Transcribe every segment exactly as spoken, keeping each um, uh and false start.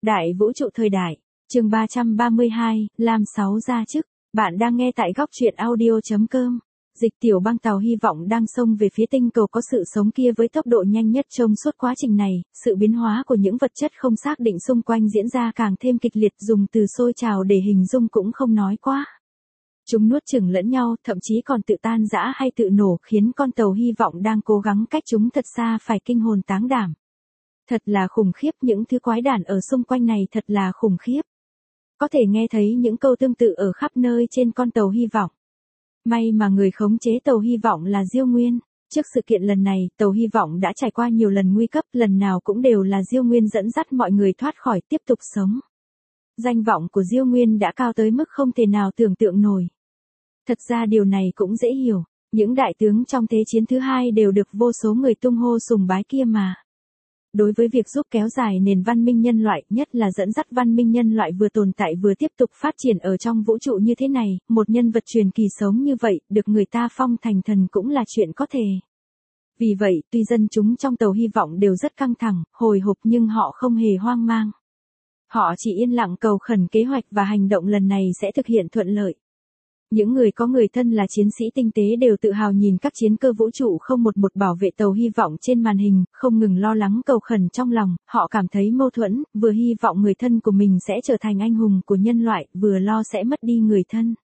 Đại vũ trụ thời đại, chương ba trăm ba mươi hai, Lam sáu ra chức. Bạn đang nghe tại góc truyện audio chấm com. Dịch tiểu băng tàu hy vọng đang xông về phía tinh cầu có sự sống kia với tốc độ nhanh nhất trong suốt quá trình này, sự biến hóa của những vật chất không xác định xung quanh diễn ra càng thêm kịch liệt, dùng từ sôi trào để hình dung cũng không nói quá. Chúng nuốt chửng lẫn nhau, thậm chí còn tự tan rã hay tự nổ, khiến con tàu hy vọng đang cố gắng cách chúng thật xa phải kinh hồn táng đảm. Thật là khủng khiếp, những thứ quái đản ở xung quanh này thật là khủng khiếp. Có thể nghe thấy những câu tương tự ở khắp nơi trên con tàu hy vọng. May mà người khống chế tàu hy vọng là Diêu Nguyên. Trước sự kiện lần này, tàu hy vọng đã trải qua nhiều lần nguy cấp, lần nào cũng đều là Diêu Nguyên dẫn dắt mọi người thoát khỏi, tiếp tục sống. Danh vọng của Diêu Nguyên đã cao tới mức không thể nào tưởng tượng nổi. Thật ra điều này cũng dễ hiểu, những đại tướng trong Thế chiến thứ hai đều được vô số người tung hô sùng bái kia mà. Đối với việc giúp kéo dài nền văn minh nhân loại, nhất là dẫn dắt văn minh nhân loại vừa tồn tại vừa tiếp tục phát triển ở trong vũ trụ như thế này, một nhân vật truyền kỳ sống như vậy, được người ta phong thành thần cũng là chuyện có thể. Vì vậy, tuy dân chúng trong tàu hy vọng đều rất căng thẳng, hồi hộp nhưng họ không hề hoang mang. Họ chỉ yên lặng cầu khẩn kế hoạch và hành động lần này sẽ thực hiện thuận lợi. Những người có người thân là chiến sĩ tinh tế đều tự hào nhìn các chiến cơ vũ trụ không một một bảo vệ tàu hy vọng trên màn hình, không ngừng lo lắng cầu khẩn trong lòng, họ cảm thấy mâu thuẫn, vừa hy vọng người thân của mình sẽ trở thành anh hùng của nhân loại, vừa lo sẽ mất đi người thân.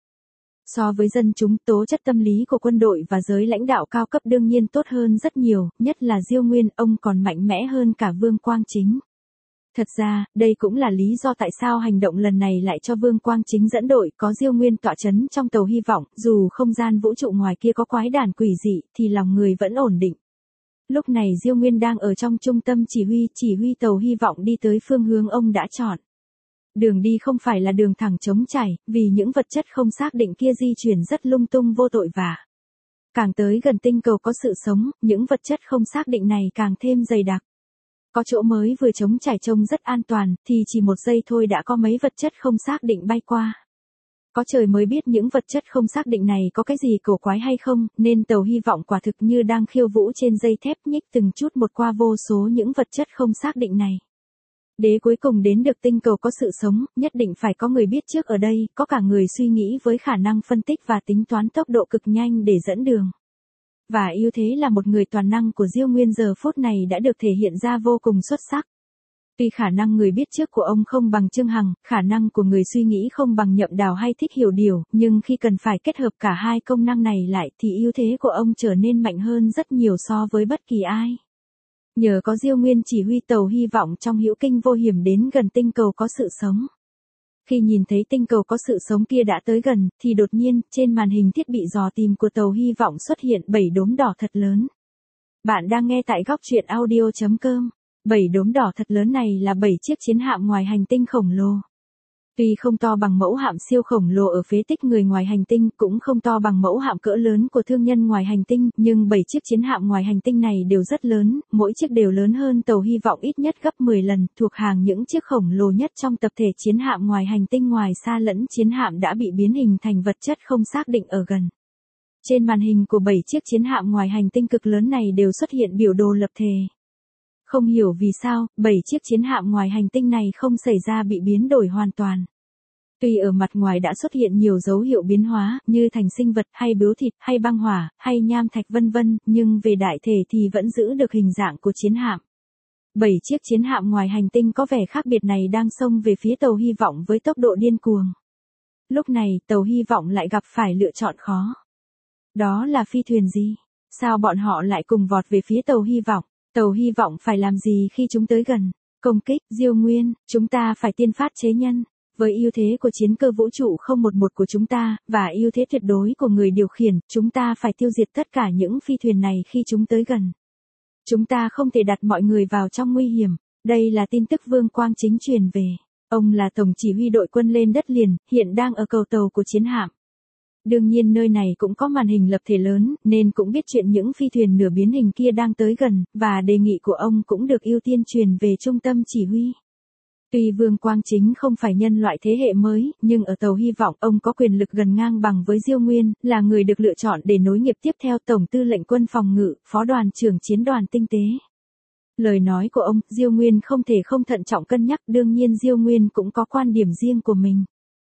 So với dân chúng, tố chất tâm lý của quân đội và giới lãnh đạo cao cấp đương nhiên tốt hơn rất nhiều, nhất là Diêu Nguyên, ông còn mạnh mẽ hơn cả Vương Quang Chính. Thật ra, đây cũng là lý do tại sao hành động lần này lại cho Vương Quang Chính dẫn đội, có Diêu Nguyên tọa chấn trong tàu hy vọng, dù không gian vũ trụ ngoài kia có quái đản quỷ dị, thì lòng người vẫn ổn định. Lúc này Diêu Nguyên đang ở trong trung tâm chỉ huy, chỉ huy tàu hy vọng đi tới phương hướng ông đã chọn. Đường đi không phải là đường thẳng trống trải, vì những vật chất không xác định kia di chuyển rất lung tung vô tội vạ. Càng tới gần tinh cầu có sự sống, những vật chất không xác định này càng thêm dày đặc. Có chỗ mới vừa trống trải trông rất an toàn, thì chỉ một giây thôi đã có mấy vật chất không xác định bay qua. Có trời mới biết những vật chất không xác định này có cái gì cổ quái hay không, nên tàu hy vọng quả thực như đang khiêu vũ trên dây thép, nhích từng chút một qua vô số những vật chất không xác định này. Để cuối cùng đến được tinh cầu có sự sống, nhất định phải có người biết trước ở đây, có cả người suy nghĩ với khả năng phân tích và tính toán tốc độ cực nhanh để dẫn đường. Và ưu thế là một người toàn năng của Diêu Nguyên giờ phút này đã được thể hiện ra vô cùng xuất sắc. Tuy khả năng người biết trước của ông không bằng Trương Hằng, khả năng của người suy nghĩ không bằng Nhậm Đào hay Thích Hiểu Điều, nhưng khi cần phải kết hợp cả hai công năng này lại thì ưu thế của ông trở nên mạnh hơn rất nhiều so với bất kỳ ai. Nhờ có Diêu Nguyên chỉ huy tàu hy vọng trong hữu kinh vô hiểm đến gần tinh cầu có sự sống. Khi nhìn thấy tinh cầu có sự sống kia đã tới gần, thì đột nhiên, trên màn hình thiết bị dò tìm của tàu hy vọng xuất hiện bảy đốm đỏ thật lớn. Bạn đang nghe tại góc truyện audio chấm com. Bảy đốm đỏ thật lớn này là bảy chiếc chiến hạm ngoài hành tinh khổng lồ. Tuy không to bằng mẫu hạm siêu khổng lồ ở phế tích người ngoài hành tinh, cũng không to bằng mẫu hạm cỡ lớn của thương nhân ngoài hành tinh, nhưng bảy chiếc chiến hạm ngoài hành tinh này đều rất lớn, mỗi chiếc đều lớn hơn tàu hy vọng ít nhất gấp mười lần, thuộc hàng những chiếc khổng lồ nhất trong tập thể chiến hạm ngoài hành tinh. Ngoài xa lẫn chiến hạm đã bị biến hình thành vật chất không xác định ở gần. Trên màn hình của bảy chiếc chiến hạm ngoài hành tinh cực lớn này đều xuất hiện biểu đồ lập thể. Không hiểu vì sao, bảy chiếc chiến hạm ngoài hành tinh này không xảy ra bị biến đổi hoàn toàn. Tuy ở mặt ngoài đã xuất hiện nhiều dấu hiệu biến hóa, như thành sinh vật, hay bướu thịt, hay băng hỏa, hay nham thạch vân vân, nhưng về đại thể thì vẫn giữ được hình dạng của chiến hạm. Bảy chiếc chiến hạm ngoài hành tinh có vẻ khác biệt này đang xông về phía tàu hy vọng với tốc độ điên cuồng. Lúc này, tàu hy vọng lại gặp phải lựa chọn khó. Đó là phi thuyền gì? Sao bọn họ lại cùng vọt về phía tàu hy vọng? Tàu hy vọng phải làm gì khi chúng tới gần? Công kích, Diêu Nguyên, chúng ta phải tiên phát chế nhân. Với ưu thế của chiến cơ vũ trụ không một một của chúng ta, và ưu thế tuyệt đối của người điều khiển, chúng ta phải tiêu diệt tất cả những phi thuyền này khi chúng tới gần. Chúng ta không thể đặt mọi người vào trong nguy hiểm. Đây là tin tức Vương Quang Chính truyền về. Ông là tổng chỉ huy đội quân lên đất liền, hiện đang ở cầu tàu của chiến hạm. Đương nhiên nơi này cũng có màn hình lập thể lớn, nên cũng biết chuyện những phi thuyền nửa biến hình kia đang tới gần, và đề nghị của ông cũng được ưu tiên truyền về trung tâm chỉ huy. Tuy Vương Quang Chính không phải nhân loại thế hệ mới, nhưng ở tàu hy vọng ông có quyền lực gần ngang bằng với Diêu Nguyên, là người được lựa chọn để nối nghiệp tiếp theo Tổng tư lệnh quân phòng ngự, phó đoàn trưởng chiến đoàn tinh tế. Lời nói của ông, Diêu Nguyên không thể không thận trọng cân nhắc, đương nhiên Diêu Nguyên cũng có quan điểm riêng của mình.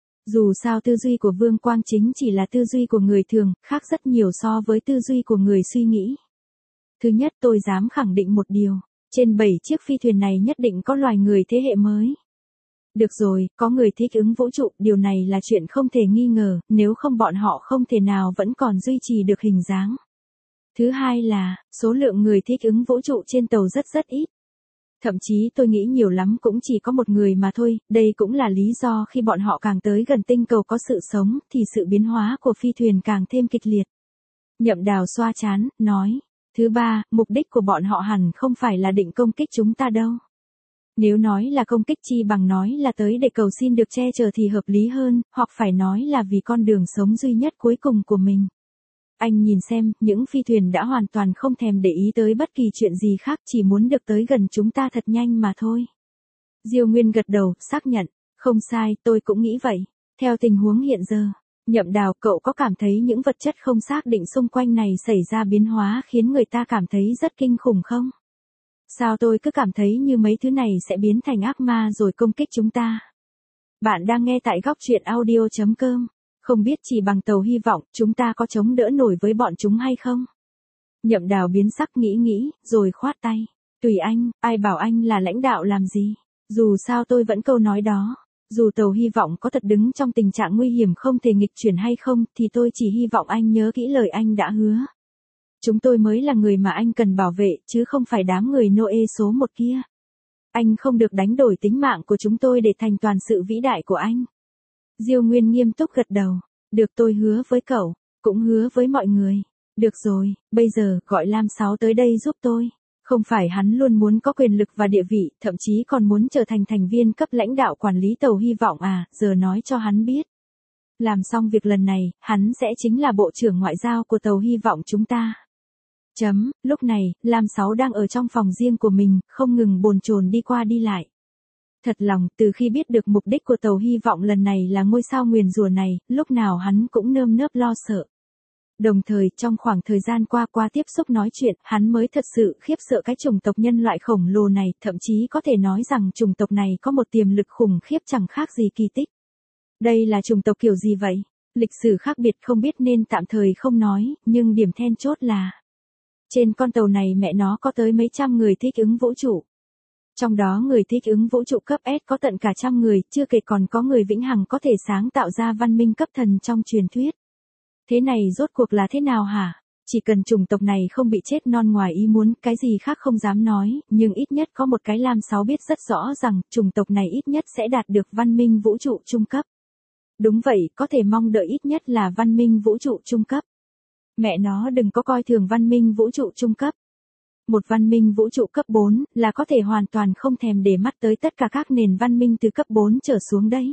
Dù sao tư duy của Vương Quang Chính chỉ là tư duy của người thường, khác rất nhiều so với tư duy của người suy nghĩ. Thứ nhất, tôi dám khẳng định một điều, trên bảy chiếc phi thuyền này nhất định có loài người thế hệ mới. Được rồi, có người thích ứng vũ trụ, điều này là chuyện không thể nghi ngờ, nếu không bọn họ không thể nào vẫn còn duy trì được hình dáng. Thứ hai là, số lượng người thích ứng vũ trụ trên tàu rất rất ít. Thậm chí tôi nghĩ nhiều lắm cũng chỉ có một người mà thôi, đây cũng là lý do khi bọn họ càng tới gần tinh cầu có sự sống, thì sự biến hóa của phi thuyền càng thêm kịch liệt. Nhậm Đào xoa trán, nói. Thứ ba, mục đích của bọn họ hẳn không phải là định công kích chúng ta đâu. Nếu nói là công kích chi bằng nói là tới để cầu xin được che chở thì hợp lý hơn, hoặc phải nói là vì con đường sống duy nhất cuối cùng của mình. Anh nhìn xem, những phi thuyền đã hoàn toàn không thèm để ý tới bất kỳ chuyện gì khác, chỉ muốn được tới gần chúng ta thật nhanh mà thôi. Diêu Nguyên gật đầu, xác nhận, không sai, tôi cũng nghĩ vậy. Theo tình huống hiện giờ, Nhậm Đào, cậu có cảm thấy những vật chất không xác định xung quanh này xảy ra biến hóa khiến người ta cảm thấy rất kinh khủng không? Sao tôi cứ cảm thấy như mấy thứ này sẽ biến thành ác ma rồi công kích chúng ta? Bạn đang nghe tại góc truyện audio chấm com. Không biết chỉ bằng tàu hy vọng, chúng ta có chống đỡ nổi với bọn chúng hay không? Nhậm Đào biến sắc nghĩ nghĩ, rồi khoát tay. Tùy anh, ai bảo anh là lãnh đạo làm gì? Dù sao tôi vẫn câu nói đó. Dù tàu hy vọng có thật đứng trong tình trạng nguy hiểm không thể nghịch chuyển hay không, thì tôi chỉ hy vọng anh nhớ kỹ lời anh đã hứa. Chúng tôi mới là người mà anh cần bảo vệ, chứ không phải đám người Noe số một kia. Anh không được đánh đổi tính mạng của chúng tôi để thành toàn sự vĩ đại của anh. Diêu Nguyên nghiêm túc gật đầu. Được, tôi hứa với cậu, cũng hứa với mọi người. Được rồi, bây giờ, gọi Lam Sáu tới đây giúp tôi. Không phải hắn luôn muốn có quyền lực và địa vị, thậm chí còn muốn trở thành thành viên cấp lãnh đạo quản lý tàu hy vọng à, giờ nói cho hắn biết. Làm xong việc lần này, hắn sẽ chính là bộ trưởng ngoại giao của tàu hy vọng chúng ta. Chấm, lúc này, Lam Sáu đang ở trong phòng riêng của mình, không ngừng bồn chồn đi qua đi lại. Thật lòng, từ khi biết được mục đích của tàu hy vọng lần này là ngôi sao nguyền rủa này, lúc nào hắn cũng nơm nớp lo sợ. Đồng thời, trong khoảng thời gian qua qua tiếp xúc nói chuyện, hắn mới thật sự khiếp sợ cái chủng tộc nhân loại khổng lồ này, thậm chí có thể nói rằng chủng tộc này có một tiềm lực khủng khiếp chẳng khác gì kỳ tích. Đây là chủng tộc kiểu gì vậy? Lịch sử khác biệt không biết nên tạm thời không nói, nhưng điểm then chốt là trên con tàu này mẹ nó có tới mấy trăm người thích ứng vũ trụ. Trong đó người thích ứng vũ trụ cấp S có tận cả trăm người, chưa kể còn có người vĩnh hằng có thể sáng tạo ra văn minh cấp thần trong truyền thuyết. Thế này rốt cuộc là thế nào hả? Chỉ cần chủng tộc này không bị chết non ngoài ý muốn, cái gì khác không dám nói, nhưng ít nhất có một cái Lam Sáu biết rất rõ rằng, chủng tộc này ít nhất sẽ đạt được văn minh vũ trụ trung cấp. Đúng vậy, có thể mong đợi ít nhất là văn minh vũ trụ trung cấp. Mẹ nó đừng có coi thường văn minh vũ trụ trung cấp. Một văn minh vũ trụ cấp bốn là có thể hoàn toàn không thèm để mắt tới tất cả các nền văn minh từ cấp bốn trở xuống đấy.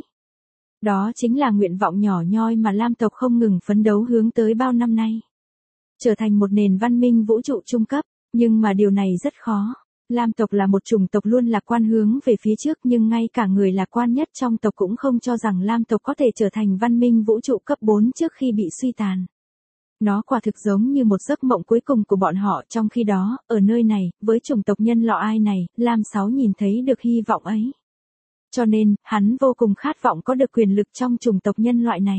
Đó chính là nguyện vọng nhỏ nhoi mà Lam tộc không ngừng phấn đấu hướng tới bao năm nay. Trở thành một nền văn minh vũ trụ trung cấp, nhưng mà điều này rất khó. Lam tộc là một chủng tộc luôn lạc quan hướng về phía trước, nhưng ngay cả người lạc quan nhất trong tộc cũng không cho rằng Lam tộc có thể trở thành văn minh vũ trụ cấp bốn trước khi bị suy tàn. Nó quả thực giống như một giấc mộng cuối cùng của bọn họ, trong khi đó, ở nơi này, với chủng tộc nhân loại này, Lam Sáu nhìn thấy được hy vọng ấy. Cho nên, hắn vô cùng khát vọng có được quyền lực trong chủng tộc nhân loại này.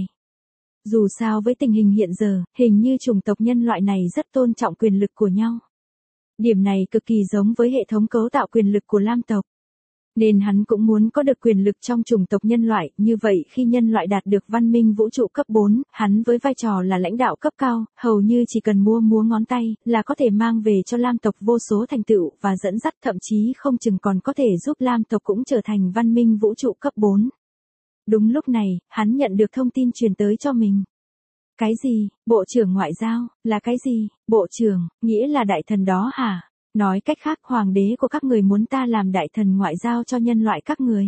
Dù sao với tình hình hiện giờ, hình như chủng tộc nhân loại này rất tôn trọng quyền lực của nhau. Điểm này cực kỳ giống với hệ thống cấu tạo quyền lực của Lam tộc. Nên hắn cũng muốn có được quyền lực trong chủng tộc nhân loại, như vậy khi nhân loại đạt được văn minh vũ trụ cấp bốn, hắn với vai trò là lãnh đạo cấp cao, hầu như chỉ cần mua múa ngón tay, là có thể mang về cho Lam tộc vô số thành tựu và dẫn dắt, thậm chí không chừng còn có thể giúp Lam tộc cũng trở thành văn minh vũ trụ cấp bốn. Đúng lúc này, hắn nhận được thông tin truyền tới cho mình. Cái gì? Bộ trưởng ngoại giao, là cái gì? Bộ trưởng, nghĩa là đại thần đó hả? Nói cách khác, hoàng đế của các người muốn ta làm đại thần ngoại giao cho nhân loại các người.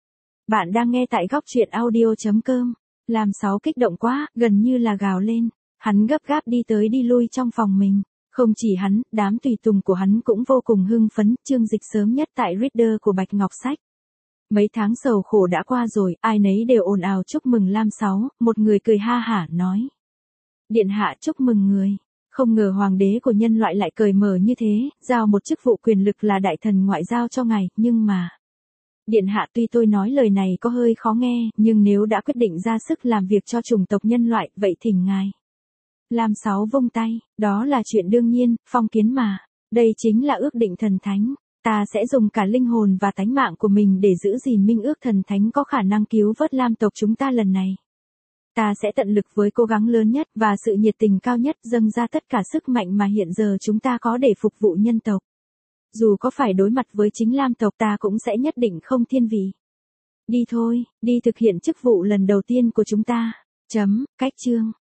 Bạn đang nghe tại góc truyện audio chấm com. Làm Sáu kích động quá, gần như là gào lên. Hắn gấp gáp đi tới đi lui trong phòng mình. Không chỉ hắn, đám tùy tùng của hắn cũng vô cùng hưng phấn, chương dịch sớm nhất tại Reader của Bạch Ngọc Sách. Mấy tháng sầu khổ đã qua rồi, ai nấy đều ồn ào chúc mừng Lam Sáu, một người cười ha hả nói. Điện hạ chúc mừng người. Không ngờ hoàng đế của nhân loại lại cởi mở như thế, giao một chức vụ quyền lực là đại thần ngoại giao cho ngài, nhưng mà... Điện hạ, tuy tôi nói lời này có hơi khó nghe, nhưng nếu đã quyết định ra sức làm việc cho chủng tộc nhân loại, vậy thỉnh ngài. Lam Sáu vung tay, đó là chuyện đương nhiên, phong kiến mà. Đây chính là ước định thần thánh. Ta sẽ dùng cả linh hồn và tánh mạng của mình để giữ gìn minh ước thần thánh có khả năng cứu vớt Lam tộc chúng ta lần này. Ta sẽ tận lực với cố gắng lớn nhất và sự nhiệt tình cao nhất, dâng ra tất cả sức mạnh mà hiện giờ chúng ta có để phục vụ nhân tộc. Dù có phải đối mặt với chính Lam tộc, ta cũng sẽ nhất định không thiên vị. Đi thôi, đi thực hiện chức vụ lần đầu tiên của chúng ta. Chấm, cách chương.